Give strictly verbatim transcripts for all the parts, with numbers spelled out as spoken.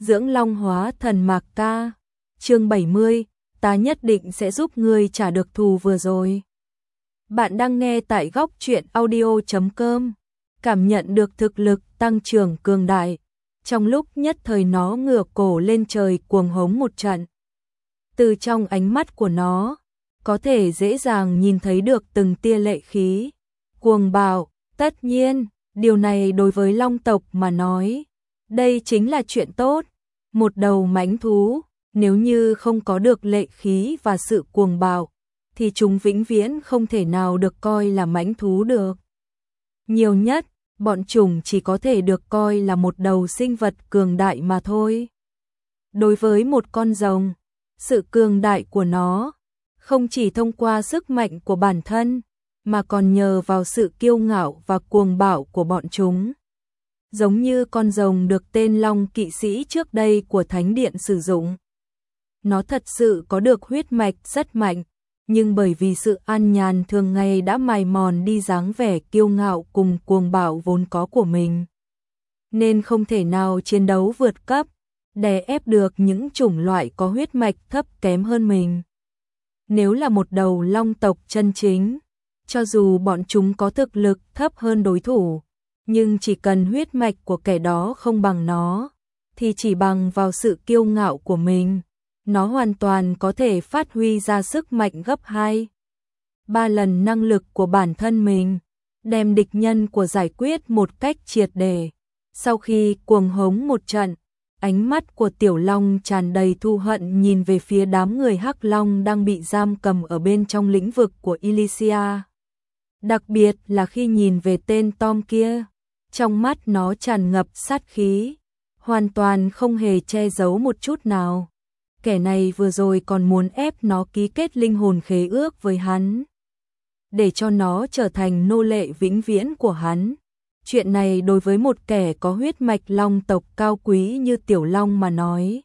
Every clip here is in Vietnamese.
Dưỡng long hóa thần Mạc Ca. Chương bảy mươi, ta nhất định sẽ giúp ngươi trả được thù vừa rồi. Bạn đang nghe tại góc truyện audio chấm com. Cảm nhận được thực lực tăng trưởng cường đại, trong lúc nhất thời nó ngửa cổ lên trời cuồng hống một trận. Từ trong ánh mắt của nó, có thể dễ dàng nhìn thấy được từng tia lệ khí, cuồng bạo. Tất nhiên, điều này đối với long tộc mà nói, đây chính là chuyện tốt. Một đầu mãnh thú, nếu như không có được lệ khí và sự cuồng bạo, thì chúng vĩnh viễn không thể nào được coi là mãnh thú được. Nhiều nhất, bọn chúng chỉ có thể được coi là một đầu sinh vật cường đại mà thôi. Đối với một con rồng, sự cường đại của nó không chỉ thông qua sức mạnh của bản thân, mà còn nhờ vào sự kiêu ngạo và cuồng bạo của bọn chúng. Giống như con rồng được tên Long Kỵ Sĩ trước đây của Thánh Điện sử dụng. Nó thật sự có được huyết mạch rất mạnh, nhưng bởi vì sự an nhàn thường ngày đã mài mòn đi dáng vẻ kiêu ngạo cùng cuồng bạo vốn có của mình, nên không thể nào chiến đấu vượt cấp, đè ép được những chủng loại có huyết mạch thấp kém hơn mình. Nếu là một đầu long tộc chân chính, cho dù bọn chúng có thực lực thấp hơn đối thủ, nhưng chỉ cần huyết mạch của kẻ đó không bằng nó, thì chỉ bằng vào sự kiêu ngạo của mình, nó hoàn toàn có thể phát huy ra sức mạnh gấp hai, ba lần năng lực của bản thân mình, đem địch nhân của giải quyết một cách triệt để. Sau khi cuồng hống một trận, ánh mắt của Tiểu Long tràn đầy thù hận nhìn về phía đám người Hắc Long đang bị giam cầm ở bên trong lĩnh vực của Elysia. Đặc biệt là khi nhìn về tên Tom kia, trong mắt nó tràn ngập sát khí, hoàn toàn không hề che giấu một chút nào. Kẻ này vừa rồi còn muốn ép nó ký kết linh hồn khế ước với hắn, để cho nó trở thành nô lệ vĩnh viễn của hắn. Chuyện này đối với một kẻ có huyết mạch long tộc cao quý như Tiểu Long mà nói,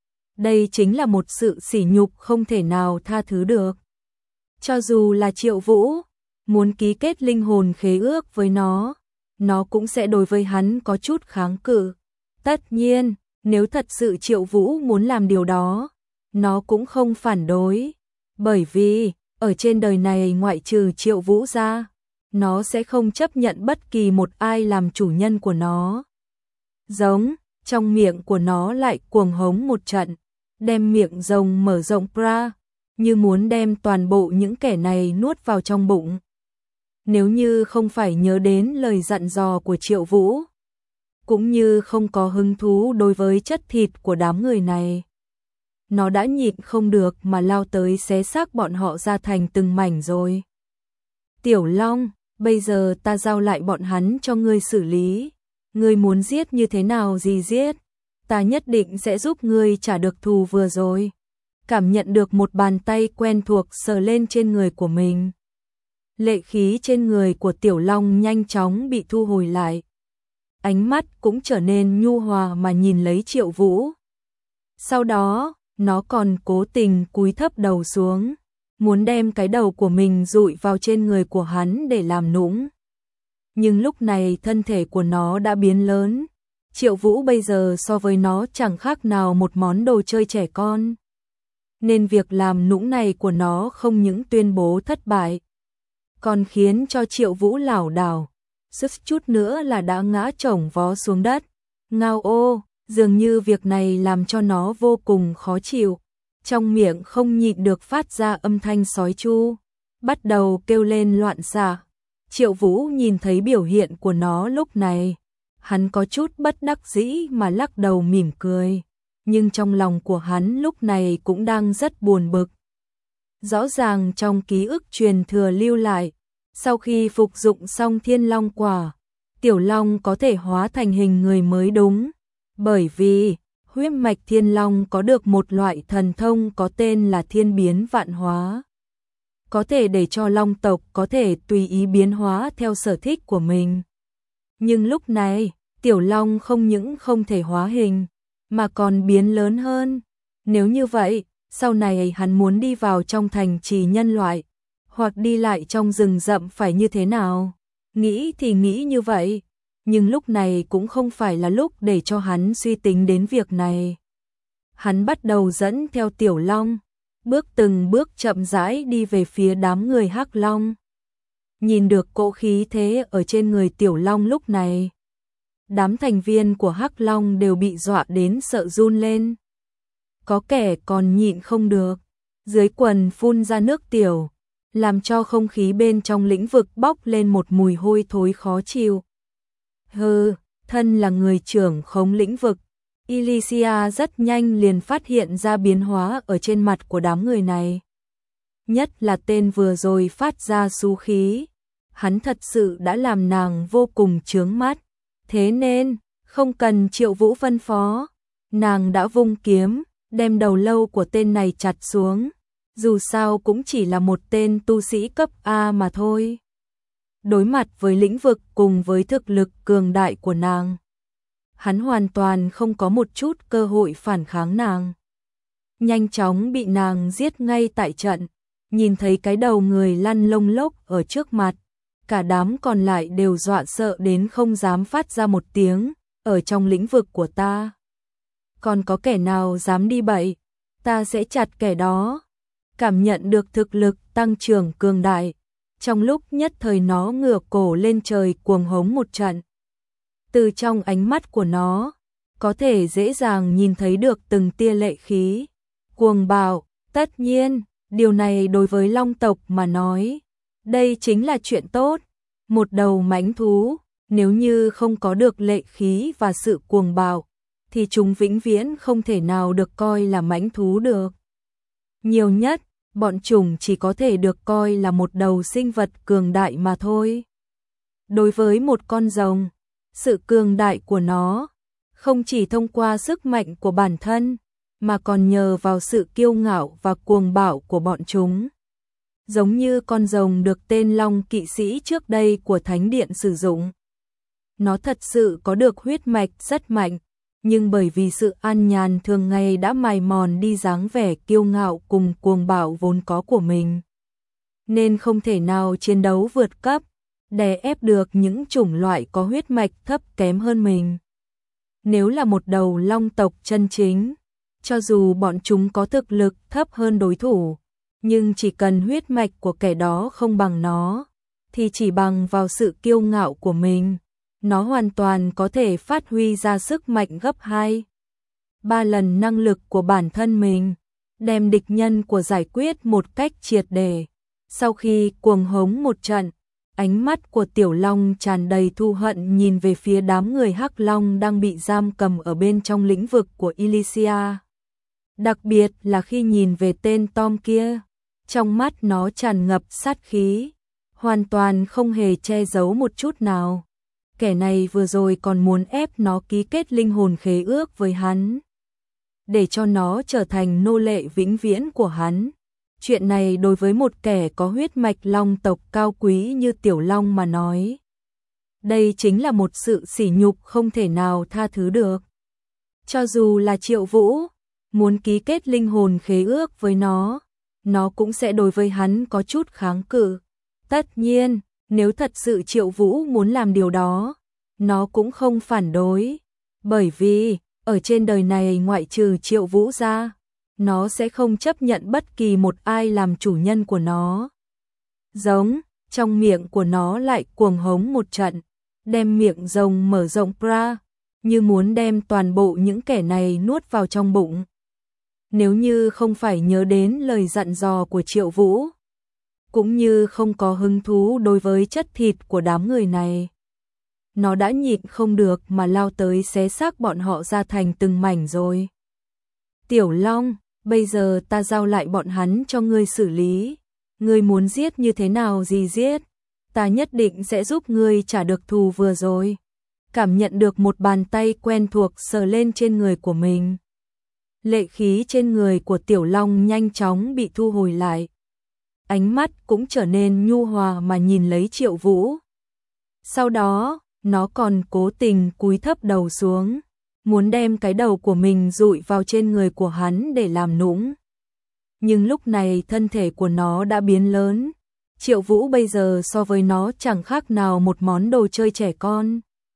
đây chính là một sự sỉ nhục không thể nào tha thứ được. Cho dù là Triệu Vũ muốn ký kết linh hồn khế ước với nó, nó cũng sẽ đối với hắn có chút kháng cự. Tất nhiên, nếu thật sự Triệu Vũ muốn làm điều đó, nó cũng không phản đối, bởi vì ở trên đời này ngoại trừ Triệu Vũ ra, nó sẽ không chấp nhận bất kỳ một ai làm chủ nhân của nó. Giống, trong miệng của nó lại cuồng hống một trận, đem miệng rồng mở rộng ra, như muốn đem toàn bộ những kẻ này nuốt vào trong bụng. Nếu như không phải nhớ đến lời dặn dò của Triệu Vũ, cũng như không có hứng thú đối với chất thịt của đám người này, nó đã nhịn không được mà lao tới xé xác bọn họ ra thành từng mảnh rồi. Tiểu Long, bây giờ ta giao lại bọn hắn cho ngươi xử lý. Ngươi muốn giết như thế nào gì giết, ta nhất định sẽ giúp ngươi trả được thù vừa rồi. Cảm nhận được một bàn tay quen thuộc sờ lên trên người của mình, lệ khí trên người của Tiểu Long nhanh chóng bị thu hồi lại. Ánh mắt cũng trở nên nhu hòa mà nhìn lấy Triệu Vũ. Sau đó, nó còn cố tình cúi thấp đầu xuống, muốn đem cái đầu của mình dụi vào trên người của hắn để làm nũng. Nhưng lúc này thân thể của nó đã biến lớn, Triệu Vũ bây giờ so với nó chẳng khác nào một món đồ chơi trẻ con. Nên việc làm nũng này của nó không những tuyên bố thất bại, còn khiến cho Triệu Vũ lảo đảo, suýt chút nữa là đã ngã chổng vó xuống đất. Ngao ô, dường như việc này làm cho nó vô cùng khó chịu, trong miệng không nhịn được phát ra âm thanh sói chu, bắt đầu kêu lên loạn xạ. Triệu Vũ nhìn thấy biểu hiện của nó lúc này, hắn có chút bất đắc dĩ mà lắc đầu mỉm cười, nhưng trong lòng của hắn lúc này cũng đang rất buồn bực. Rõ ràng trong ký ức truyền thừa lưu lại, sau khi phục dụng xong Thiên Long quả, Tiểu Long có thể hóa thành hình người mới đúng, bởi vì huyết mạch Thiên Long có được một loại thần thông có tên là Thiên Biến Vạn Hóa, có thể để cho Long tộc có thể tùy ý biến hóa theo sở thích của mình. Nhưng lúc này, Tiểu Long không những không thể hóa hình, mà còn biến lớn hơn. Nếu như vậy, sau này hắn muốn đi vào trong thành trì nhân loại, hoặc đi lại trong rừng rậm phải như thế nào? Nghĩ thì nghĩ như vậy, nhưng lúc này cũng không phải là lúc để cho hắn suy tính đến việc này. Hắn bắt đầu dẫn theo Tiểu Long, bước từng bước chậm rãi đi về phía đám người Hắc Long. Nhìn được cỗ khí thế ở trên người Tiểu Long lúc này, đám thành viên của Hắc Long đều bị dọa đến sợ run lên. Có kẻ còn nhịn không được, dưới quần phun ra nước tiểu, làm cho không khí bên trong lĩnh vực bốc lên một mùi hôi thối khó chịu. Hừ, thân là người trưởng khống lĩnh vực, Elysia rất nhanh liền phát hiện ra biến hóa ở trên mặt của đám người này. Nhất là tên vừa rồi phát ra xú khí, hắn thật sự đã làm nàng vô cùng chướng mắt. Thế nên, không cần Triệu Vũ phân phó, nàng đã vung kiếm, đem đầu lâu của tên này chặt xuống. Dù sao cũng chỉ là một tên tu sĩ cấp A mà thôi. Đối mặt với lĩnh vực cùng với thực lực cường đại của nàng, hắn hoàn toàn không có một chút cơ hội phản kháng nàng. Nhanh chóng bị nàng giết ngay tại trận, nhìn thấy cái đầu người lăn lông lốc ở trước mặt, cả đám còn lại đều dọa sợ đến không dám phát ra một tiếng. Ở trong lĩnh vực của ta, còn có kẻ nào dám đi bậy, ta sẽ chặt kẻ đó. Cảm nhận được thực lực tăng trưởng cường đại, trong lúc nhất thời nó ngửa cổ lên trời cuồng hống một trận. Từ trong ánh mắt của nó, có thể dễ dàng nhìn thấy được từng tia lệ khí, cuồng bạo. Tất nhiên, điều này đối với Long tộc mà nói, đây chính là chuyện tốt. Một đầu mãnh thú, nếu như không có được lệ khí và sự cuồng bạo, thì chúng vĩnh viễn không thể nào được coi là mãnh thú được. Nhiều nhất, bọn chúng chỉ có thể được coi là một đầu sinh vật cường đại mà thôi. Đối với một con rồng, sự cường đại của nó không chỉ thông qua sức mạnh của bản thân, mà còn nhờ vào sự kiêu ngạo và cuồng bạo của bọn chúng. Giống như con rồng được tên Long Kỵ Sĩ trước đây của Thánh Điện sử dụng. Nó thật sự có được huyết mạch rất mạnh, nhưng bởi vì sự an nhàn thường ngày đã mài mòn đi dáng vẻ kiêu ngạo cùng cuồng bạo vốn có của mình, nên không thể nào chiến đấu vượt cấp, đè ép được những chủng loại có huyết mạch thấp kém hơn mình. Nếu là một đầu long tộc chân chính, cho dù bọn chúng có thực lực thấp hơn đối thủ, nhưng chỉ cần huyết mạch của kẻ đó không bằng nó, thì chỉ bằng vào sự kiêu ngạo của mình, nó hoàn toàn có thể phát huy ra sức mạnh gấp hai, ba lần năng lực của bản thân mình, đem địch nhân của giải quyết một cách triệt để. Sau khi cuồng hống một trận, ánh mắt của Tiểu Long tràn đầy thù hận nhìn về phía đám người Hắc Long đang bị giam cầm ở bên trong lĩnh vực của Elysia. Đặc biệt là khi nhìn về tên Tom kia, trong mắt nó tràn ngập sát khí, hoàn toàn không hề che giấu một chút nào. Kẻ này vừa rồi còn muốn ép nó ký kết linh hồn khế ước với hắn, để cho nó trở thành nô lệ vĩnh viễn của hắn. Chuyện này đối với một kẻ có huyết mạch long tộc cao quý như Tiểu Long mà nói, đây chính là một sự sỉ nhục không thể nào tha thứ được. Cho dù là Triệu Vũ muốn ký kết linh hồn khế ước với nó, nó cũng sẽ đối với hắn có chút kháng cự. Tất nhiên, nếu thật sự Triệu Vũ muốn làm điều đó, nó cũng không phản đối, bởi vì ở trên đời này ngoại trừ Triệu Vũ ra, nó sẽ không chấp nhận bất kỳ một ai làm chủ nhân của nó. Giống, trong miệng của nó lại cuồng hống một trận, đem miệng rồng mở rộng ra, như muốn đem toàn bộ những kẻ này nuốt vào trong bụng. Nếu như không phải nhớ đến lời dặn dò của Triệu Vũ, cũng như không có hứng thú đối với chất thịt của đám người này, nó đã nhịn không được mà lao tới xé xác bọn họ ra thành từng mảnh rồi. Tiểu Long, bây giờ ta giao lại bọn hắn cho ngươi xử lý, ngươi muốn giết như thế nào gì giết, ta nhất định sẽ giúp ngươi trả được thù vừa rồi. Cảm nhận được một bàn tay quen thuộc sờ lên trên người của mình, lệ khí trên người của Tiểu Long nhanh chóng bị thu hồi lại. Ánh mắt cũng trở nên nhu hòa mà nhìn lấy Triệu Vũ. Sau đó, nó còn cố tình cúi thấp đầu xuống, muốn đem cái đầu của mình dụi vào trên người của hắn để làm nũng. Nhưng lúc này thân thể của nó đã biến lớn, Triệu Vũ bây giờ so với nó chẳng khác nào một món đồ chơi trẻ con.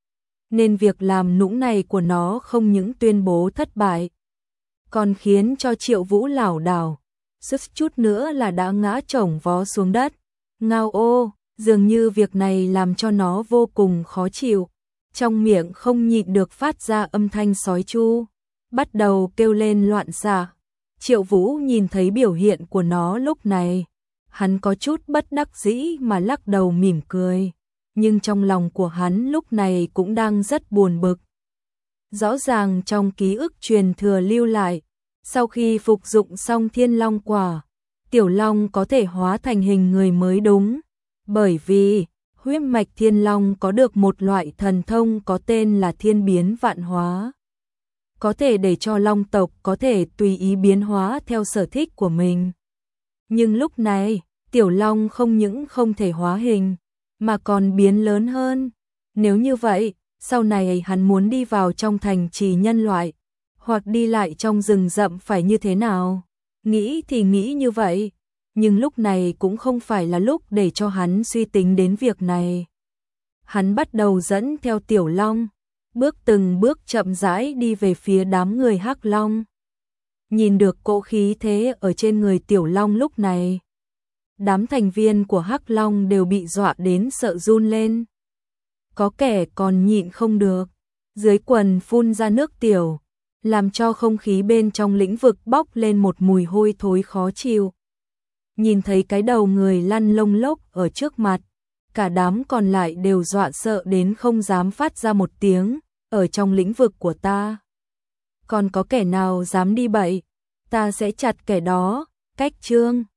nên việc làm nũng này của nó không những tuyên bố thất bại, còn khiến cho Triệu Vũ lảo đảo, suýt chút nữa là đã ngã chổng vó xuống đất. Ngao ô, dường như việc này làm cho nó vô cùng khó chịu, trong miệng không nhịn được phát ra âm thanh sói chu, bắt đầu kêu lên loạn xạ. Triệu Vũ nhìn thấy biểu hiện của nó lúc này, hắn có chút bất đắc dĩ mà lắc đầu mỉm cười, nhưng trong lòng của hắn lúc này cũng đang rất buồn bực. Rõ ràng trong ký ức truyền thừa lưu lại, sau khi phục dụng xong Thiên Long quả, Tiểu Long có thể hóa thành hình người mới đúng, bởi vì huyết mạch Thiên Long có được một loại thần thông có tên là Thiên Biến Vạn Hóa, có thể để cho Long tộc có thể tùy ý biến hóa theo sở thích của mình. Nhưng lúc này, Tiểu Long không những không thể hóa hình, mà còn biến lớn hơn. Nếu như vậy, sau này hắn muốn đi vào trong thành trì nhân loại, hoặc đi lại trong rừng rậm phải như thế nào? Nghĩ thì nghĩ như vậy, nhưng lúc này cũng không phải là lúc để cho hắn suy tính đến việc này. Hắn bắt đầu dẫn theo Tiểu Long, bước từng bước chậm rãi đi về phía đám người Hắc Long. Nhìn được cỗ khí thế ở trên người Tiểu Long lúc này, đám thành viên của Hắc Long đều bị dọa đến sợ run lên. Có kẻ còn nhịn không được, dưới quần phun ra nước tiểu, làm cho không khí bên trong lĩnh vực bốc lên một mùi hôi thối khó chịu. Nhìn thấy cái đầu người lăn lông lốc ở trước mặt, cả đám còn lại đều dọa sợ đến không dám phát ra một tiếng. Ở trong lĩnh vực của ta, còn có kẻ nào dám đi bậy, ta sẽ chặt kẻ đó. Cách chương